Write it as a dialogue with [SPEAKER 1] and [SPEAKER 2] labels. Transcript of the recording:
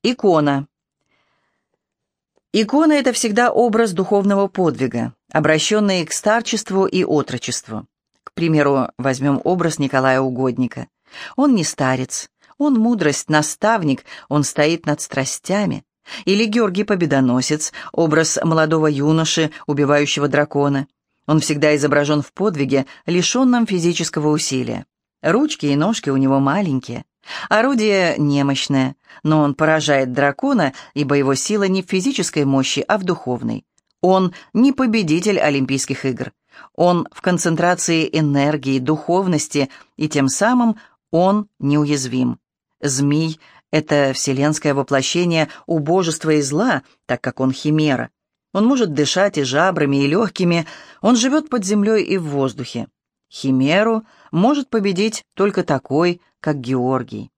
[SPEAKER 1] Икона. Икона — это всегда образ духовного подвига, обращенный к старчеству и отрочеству. К примеру, возьмем образ Николая Угодника. Он не старец, он мудрость, наставник, он стоит над страстями. Или Георгий Победоносец, образ молодого юноши, убивающего дракона. Он всегда изображен в подвиге, лишенном физического усилия. Ручки и ножки у него маленькие. Орудие немощное, но он поражает дракона, ибо его сила не в физической мощи, а в духовной. Он не победитель Олимпийских игр. Он в концентрации энергии, духовности, и тем самым он неуязвим. Змий — это вселенское воплощение убожества и зла, так как он химера. Он может дышать и жабрами, и легкими, он живет под землей и в воздухе. Химеру может победить только такой, как Георгий.